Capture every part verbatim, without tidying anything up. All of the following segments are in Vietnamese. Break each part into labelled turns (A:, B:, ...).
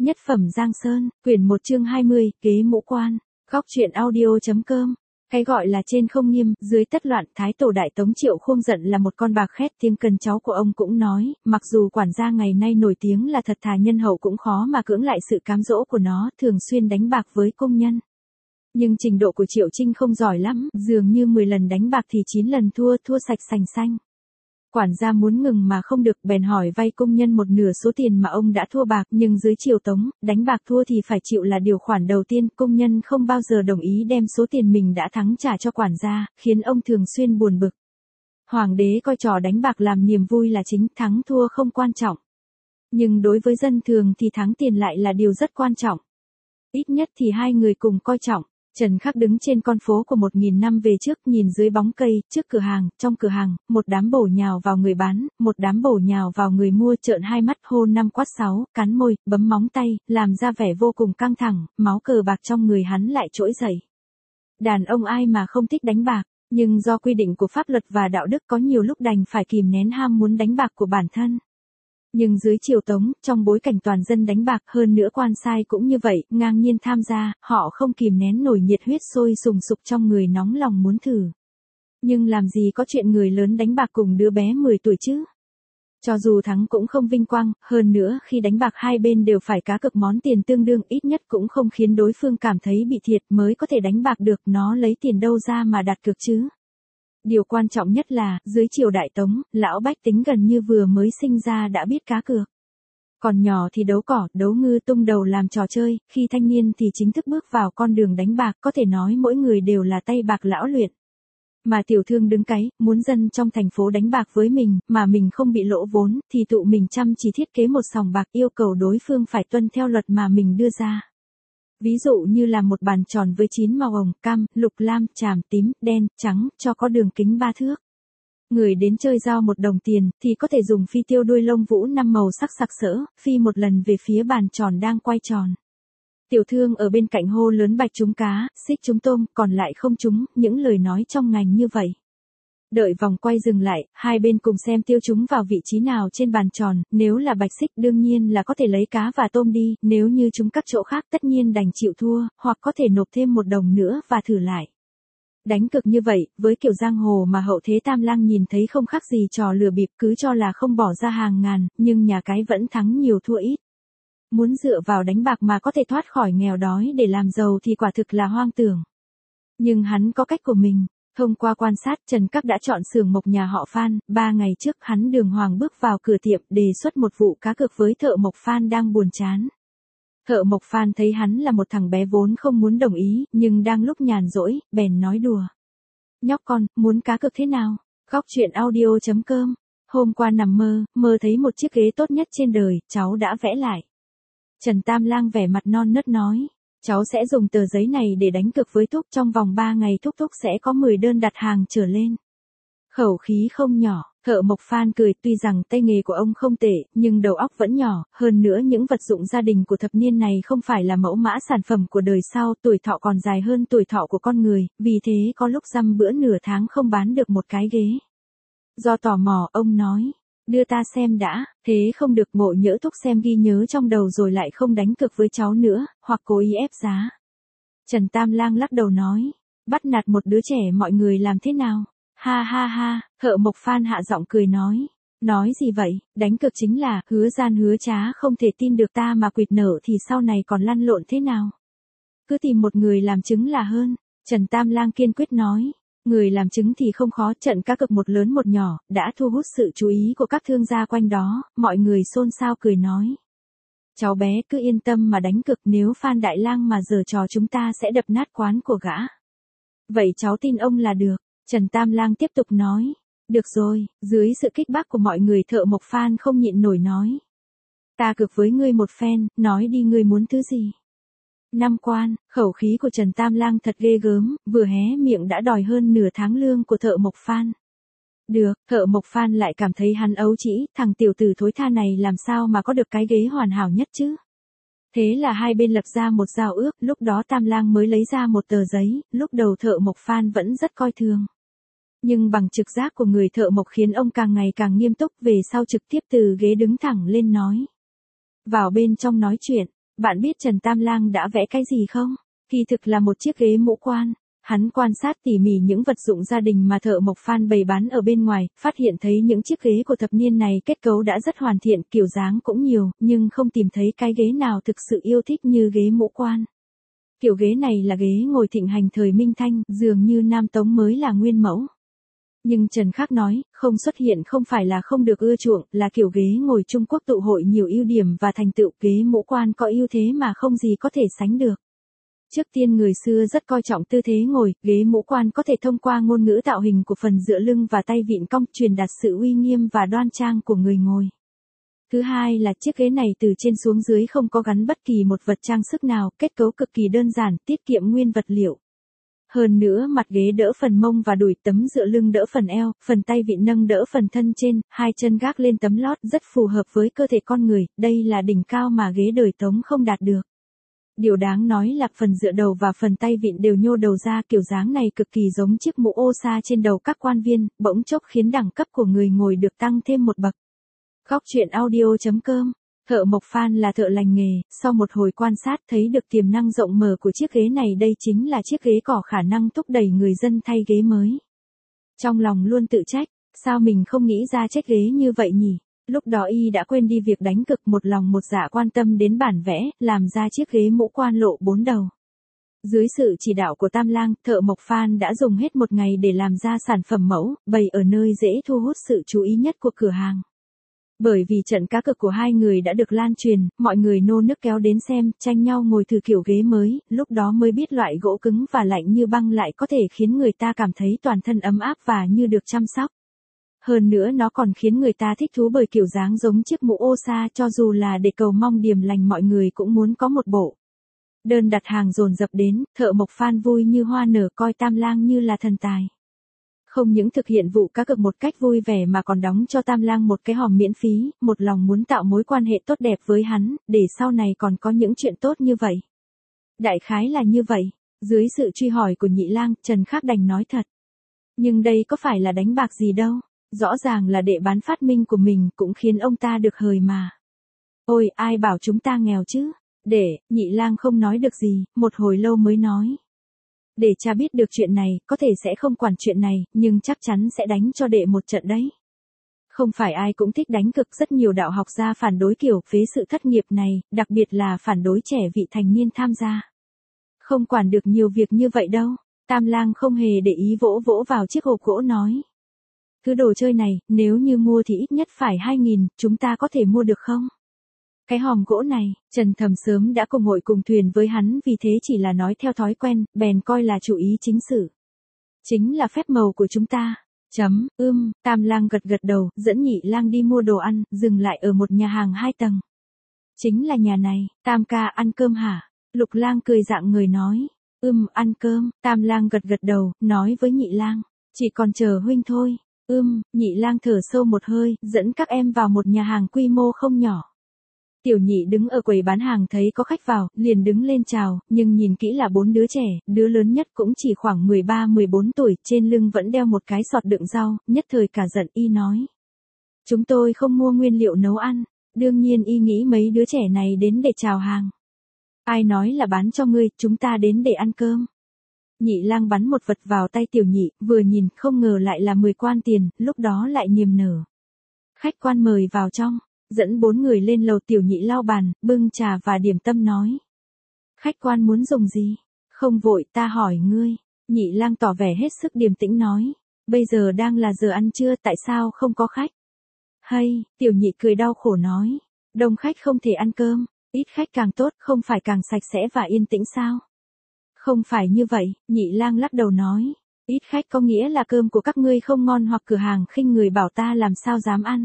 A: Nhất phẩm Giang Sơn, quyển một chương hai mươi, kế mũ quan, góc truyện audio.com. Cái gọi là trên không nghiêm, dưới tất loạn, Thái tổ Đại Tống Triệu Khuông giận là một con bạc khét, tiếng cần cháu của ông cũng nói, mặc dù quản gia ngày nay nổi tiếng là thật thà nhân hậu cũng khó mà cưỡng lại sự cám dỗ của nó, thường xuyên đánh bạc với công nhân. Nhưng trình độ của Triệu Trinh không giỏi lắm, dường như mười lần đánh bạc thì chín lần thua, thua sạch sành xanh. Quản gia muốn ngừng mà không được, bèn hỏi vay công nhân một nửa số tiền mà ông đã thua bạc, nhưng dưới Triều Tống, đánh bạc thua thì phải chịu là điều khoản đầu tiên, công nhân không bao giờ đồng ý đem số tiền mình đã thắng trả cho quản gia, khiến ông thường xuyên buồn bực. Hoàng đế coi trò đánh bạc làm niềm vui là chính, thắng thua không quan trọng. Nhưng đối với dân thường thì thắng tiền lại là điều rất quan trọng. Ít nhất thì hai người cùng coi trọng. Trần Khắc đứng trên con phố của một nghìn năm về trước, nhìn dưới bóng cây, trước cửa hàng, trong cửa hàng, một đám bổ nhào vào người bán, một đám bổ nhào vào người mua, trợn hai mắt, hô năm quát sáu, cắn môi, bấm móng tay, làm ra vẻ vô cùng căng thẳng, máu cờ bạc trong người hắn lại trỗi dậy. Đàn ông ai mà không thích đánh bạc, nhưng do quy định của pháp luật và đạo đức có nhiều lúc đành phải kìm nén ham muốn đánh bạc của bản thân. Nhưng dưới Triều Tống, trong bối cảnh toàn dân đánh bạc, hơn nữa quan sai cũng như vậy, ngang nhiên tham gia, họ không kìm nén nổi nhiệt huyết sôi sùng sục trong người, nóng lòng muốn thử. Nhưng làm gì có chuyện người lớn đánh bạc cùng đứa bé mười tuổi chứ? Cho dù thắng cũng không vinh quang, hơn nữa khi đánh bạc hai bên đều phải cá cược món tiền tương đương, ít nhất cũng không khiến đối phương cảm thấy bị thiệt, mới có thể đánh bạc được, nó lấy tiền đâu ra mà đặt cược chứ? Điều quan trọng nhất là, dưới triều Đại Tống, lão bách tính gần như vừa mới sinh ra đã biết cá cược. Còn nhỏ thì đấu cỏ, đấu ngư, tung đầu làm trò chơi, khi thanh niên thì chính thức bước vào con đường đánh bạc, có thể nói mỗi người đều là tay bạc lão luyện. Mà tiểu thương đứng cái, muốn dân trong thành phố đánh bạc với mình, mà mình không bị lỗ vốn, thì tụ mình chăm chỉ thiết kế một sòng bạc, yêu cầu đối phương phải tuân theo luật mà mình đưa ra. Ví dụ như là một bàn tròn với chín màu hồng, cam, lục, lam, tràm, tím, đen, trắng, cho có đường kính ba thước. Người đến chơi giao một đồng tiền, thì có thể dùng phi tiêu đuôi lông vũ năm màu sắc sặc sỡ, phi một lần về phía bàn tròn đang quay tròn. Tiểu thương ở bên cạnh hô lớn bạch trúng cá, xích trúng tôm, còn lại không trúng, những lời nói trong ngành như vậy. Đợi vòng quay dừng lại, hai bên cùng xem tiêu chúng vào vị trí nào trên bàn tròn, nếu là bạch xích đương nhiên là có thể lấy cá và tôm đi, nếu như chúng các chỗ khác tất nhiên đành chịu thua, hoặc có thể nộp thêm một đồng nữa và thử lại. Đánh cược như vậy, với kiểu giang hồ mà hậu thế Tam Lang nhìn thấy không khác gì trò lừa bịp, cứ cho là không bỏ ra hàng ngàn, nhưng nhà cái vẫn thắng nhiều thua ít. Muốn dựa vào đánh bạc mà có thể thoát khỏi nghèo đói để làm giàu thì quả thực là hoang tưởng. Nhưng hắn có cách của mình. Thông qua quan sát, Trần Các đã chọn xưởng mộc nhà họ Phan, ba ngày trước hắn đường hoàng bước vào cửa tiệm, đề xuất một vụ cá cược với thợ mộc Phan đang buồn chán. Thợ mộc Phan thấy hắn là một thằng bé vốn không muốn đồng ý, nhưng đang lúc nhàn rỗi, bèn nói đùa. Nhóc con, muốn cá cược thế nào? Góc truyện audio.com. Hôm qua nằm mơ, mơ thấy một chiếc ghế tốt nhất trên đời, cháu đã vẽ lại. Trần Tam Lang vẻ mặt non nớt nói. Cháu sẽ dùng tờ giấy này để đánh cược với Thúc, trong vòng ba ngày Thúc Thúc sẽ có mười đơn đặt hàng trở lên. Khẩu khí không nhỏ, thợ mộc Phan cười, tuy rằng tay nghề của ông không tệ, nhưng đầu óc vẫn nhỏ, hơn nữa những vật dụng gia đình của thập niên này không phải là mẫu mã sản phẩm của đời sau, tuổi thọ còn dài hơn tuổi thọ của con người, vì thế có lúc dăm bữa nửa tháng không bán được một cái ghế. Do tò mò, ông nói. Đưa ta xem đã, thế không được, ngộ nhỡ Thúc xem ghi nhớ trong đầu rồi lại không đánh cược với cháu nữa, hoặc cố ý ép giá. Trần Tam Lang lắc đầu nói, bắt nạt một đứa trẻ mọi người làm thế nào? Ha ha ha, thợ mộc Phan hạ giọng cười nói. Nói gì vậy, đánh cược chính là, hứa gian hứa trá, không thể tin được ta mà quỵt nợ thì sau này còn lăn lộn thế nào? Cứ tìm một người làm chứng là hơn, Trần Tam Lang kiên quyết nói. Người làm chứng thì không khó, trận cá cược một lớn một nhỏ, đã thu hút sự chú ý của các thương gia quanh đó, mọi người xôn xao cười nói. Cháu bé cứ yên tâm mà đánh cược, nếu Phan Đại Lang mà giở trò chúng ta sẽ đập nát quán của gã. Vậy cháu tin ông là được, Trần Tam Lang tiếp tục nói. Được rồi, dưới sự kích bác của mọi người thợ mộc Phan không nhịn nổi nói. Ta cược với ngươi một phen, nói đi ngươi muốn thứ gì? Năm quan, khẩu khí của Trần Tam Lang thật ghê gớm, vừa hé miệng đã đòi hơn nửa tháng lương của thợ mộc Phan. Được, thợ mộc Phan lại cảm thấy hắn ấu trĩ, thằng tiểu tử thối tha này làm sao mà có được cái ghế hoàn hảo nhất chứ? Thế là hai bên lập ra một giao ước, lúc đó Tam Lang mới lấy ra một tờ giấy, lúc đầu thợ mộc Phan vẫn rất coi thường. Nhưng bằng trực giác của người thợ mộc khiến ông càng ngày càng nghiêm túc, về sau trực tiếp từ ghế đứng thẳng lên nói. Vào bên trong nói chuyện. Bạn biết Trần Tam Lang đã vẽ cái gì không? Kỳ thực là một chiếc ghế mũ quan. Hắn quan sát tỉ mỉ những vật dụng gia đình mà thợ mộc Phan bày bán ở bên ngoài, phát hiện thấy những chiếc ghế của thập niên này kết cấu đã rất hoàn thiện, kiểu dáng cũng nhiều, nhưng không tìm thấy cái ghế nào thực sự yêu thích như ghế mũ quan. Kiểu ghế này là ghế ngồi thịnh hành thời Minh Thanh, dường như Nam Tống mới là nguyên mẫu. Nhưng Trần Khắc nói, không xuất hiện không phải là không được ưa chuộng, là kiểu ghế ngồi Trung Quốc tụ hội nhiều ưu điểm và thành tựu, ghế mũ quan có ưu thế mà không gì có thể sánh được. Trước tiên người xưa rất coi trọng tư thế ngồi, ghế mũ quan có thể thông qua ngôn ngữ tạo hình của phần dựa lưng và tay vịn cong truyền đạt sự uy nghiêm và đoan trang của người ngồi. Thứ hai là chiếc ghế này từ trên xuống dưới không có gắn bất kỳ một vật trang sức nào, kết cấu cực kỳ đơn giản, tiết kiệm nguyên vật liệu. Hơn nữa mặt ghế đỡ phần mông và đùi, tấm dựa lưng đỡ phần eo, phần tay vịn nâng đỡ phần thân trên, hai chân gác lên tấm lót rất phù hợp với cơ thể con người, đây là đỉnh cao mà ghế đời Tống không đạt được. Điều đáng nói là phần dựa đầu và phần tay vịn đều nhô đầu ra, kiểu dáng này cực kỳ giống chiếc mũ ô sa trên đầu các quan viên, bỗng chốc khiến đẳng cấp của người ngồi được tăng thêm một bậc. Góc truyện audio chấm com. Thợ mộc Phan là thợ lành nghề, sau một hồi quan sát thấy được tiềm năng rộng mở của chiếc ghế này, đây chính là chiếc ghế có khả năng thúc đẩy người dân thay ghế mới. Trong lòng luôn tự trách, sao mình không nghĩ ra chiếc ghế như vậy nhỉ? Lúc đó y đã quên đi việc đánh cực, một lòng một dạ quan tâm đến bản vẽ, làm ra chiếc ghế mũ quan lộ bốn đầu. Dưới sự chỉ đạo của Tam Lang, thợ mộc Phan đã dùng hết một ngày để làm ra sản phẩm mẫu, bày ở nơi dễ thu hút sự chú ý nhất của cửa hàng. Bởi vì trận cá cược của hai người đã được lan truyền, mọi người nô nức kéo đến xem, tranh nhau ngồi thử kiểu ghế mới, lúc đó mới biết loại gỗ cứng và lạnh như băng lại có thể khiến người ta cảm thấy toàn thân ấm áp và như được chăm sóc. Hơn nữa nó còn khiến người ta thích thú bởi kiểu dáng giống chiếc mũ ô sa, cho dù là để cầu mong điềm lành mọi người cũng muốn có một bộ. Đơn đặt hàng dồn dập đến, thợ mộc Phan vui như hoa nở, coi Tam Lang như là thần tài. Không những thực hiện vụ cá cược một cách vui vẻ mà còn đóng cho Tam Lang một cái hòm miễn phí, một lòng muốn tạo mối quan hệ tốt đẹp với hắn, để sau này còn có những chuyện tốt như vậy. Đại khái là như vậy, dưới sự truy hỏi của Nhị Lang, Trần Khắc đành nói thật. Nhưng đây có phải là đánh bạc gì đâu, rõ ràng là đệ bán phát minh của mình, cũng khiến ông ta được hời mà. Ôi, ai bảo chúng ta nghèo chứ? Để, Nhị Lang không nói được gì, một hồi lâu mới nói. Để cha biết được chuyện này, có thể sẽ không quản chuyện này, nhưng chắc chắn sẽ đánh cho đệ một trận đấy. Không phải ai cũng thích đánh cực, rất nhiều đạo học gia phản đối kiểu phế sự thất nghiệp này, đặc biệt là phản đối trẻ vị thành niên tham gia. Không quản được nhiều việc như vậy đâu, Tam Lang không hề để ý, vỗ vỗ vào chiếc hộp gỗ nói. Thứ đồ chơi này, nếu như mua thì ít nhất phải hai nghìn, chúng ta có thể mua được không? Cái hòm gỗ này, Trần Thầm sớm đã cùng hội cùng thuyền với hắn, vì thế chỉ là nói theo thói quen, bèn coi là chủ ý chính sự. Chính là phép màu của chúng ta. Chấm, ưm, Tam Lang gật gật đầu, dẫn Nhị Lang đi mua đồ ăn, dừng lại ở một nhà hàng hai tầng. Chính là nhà này, Tam ca ăn cơm hả? Lục Lang cười dạng người nói. Ưm, ăn cơm, Tam Lang gật gật đầu, nói với Nhị Lang. Chỉ còn chờ huynh thôi. Ưm, Nhị Lang thở sâu một hơi, dẫn các em vào một nhà hàng quy mô không nhỏ. Tiểu Nhị đứng ở quầy bán hàng thấy có khách vào, liền đứng lên chào, nhưng nhìn kỹ là bốn đứa trẻ, đứa lớn nhất cũng chỉ khoảng mười ba mười bốn tuổi, trên lưng vẫn đeo một cái sọt đựng rau, nhất thời cả giận, y nói. Chúng tôi không mua nguyên liệu nấu ăn, đương nhiên y nghĩ mấy đứa trẻ này đến để chào hàng. Ai nói là bán cho ngươi, chúng ta đến để ăn cơm. Nhị Lang bắn một vật vào tay Tiểu Nhị, vừa nhìn không ngờ lại là mười quan tiền, lúc đó lại niềm nở. Khách quan mời vào trong. Dẫn bốn người lên lầu, Tiểu Nhị lau bàn, bưng trà và điểm tâm nói. Khách quan muốn dùng gì? Không vội, ta hỏi ngươi. Nhị Lang tỏ vẻ hết sức điềm tĩnh nói. Bây giờ đang là giờ ăn trưa, tại sao không có khách? Hay, Tiểu Nhị cười đau khổ nói. Đông khách không thể ăn cơm, ít khách càng tốt, không phải càng sạch sẽ và yên tĩnh sao? Không phải như vậy, Nhị Lang lắc đầu nói. Ít khách có nghĩa là cơm của các ngươi không ngon hoặc cửa hàng khinh người, bảo ta làm sao dám ăn.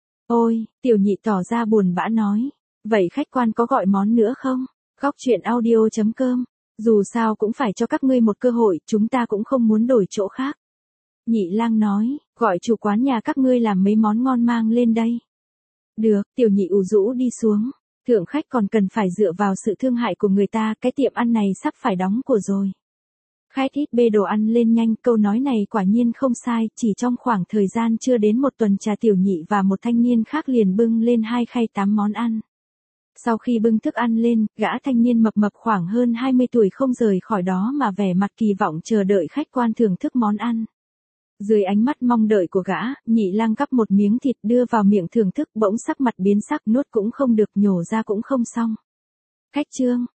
A: Ôi, Tiểu Nhị tỏ ra buồn bã nói. Vậy khách quan có gọi món nữa không? Góc truyện audio chấm com. Dù sao cũng phải cho các ngươi một cơ hội, chúng ta cũng không muốn đổi chỗ khác. Nhị Lang nói, gọi chủ quán nhà các ngươi làm mấy món ngon mang lên đây. Được, Tiểu Nhị ủ rũ đi xuống. Thượng khách còn cần phải dựa vào sự thương hại của người ta, cái tiệm ăn này sắp phải đóng cửa rồi. Khách ít bê đồ ăn lên nhanh, câu nói này quả nhiên không sai, chỉ trong khoảng thời gian chưa đến một tuần, trà Tiểu Nhị và một thanh niên khác liền bưng lên hai khay tám món ăn. Sau khi bưng thức ăn lên, gã thanh niên mập mập khoảng hơn hai mươi tuổi không rời khỏi đó mà vẻ mặt kỳ vọng chờ đợi khách quan thưởng thức món ăn. Dưới ánh mắt mong đợi của gã, Nhị Lang gắp một miếng thịt đưa vào miệng thưởng thức, bỗng sắc mặt biến sắc, nuốt cũng không được, nhổ ra cũng không xong. Khách Trương,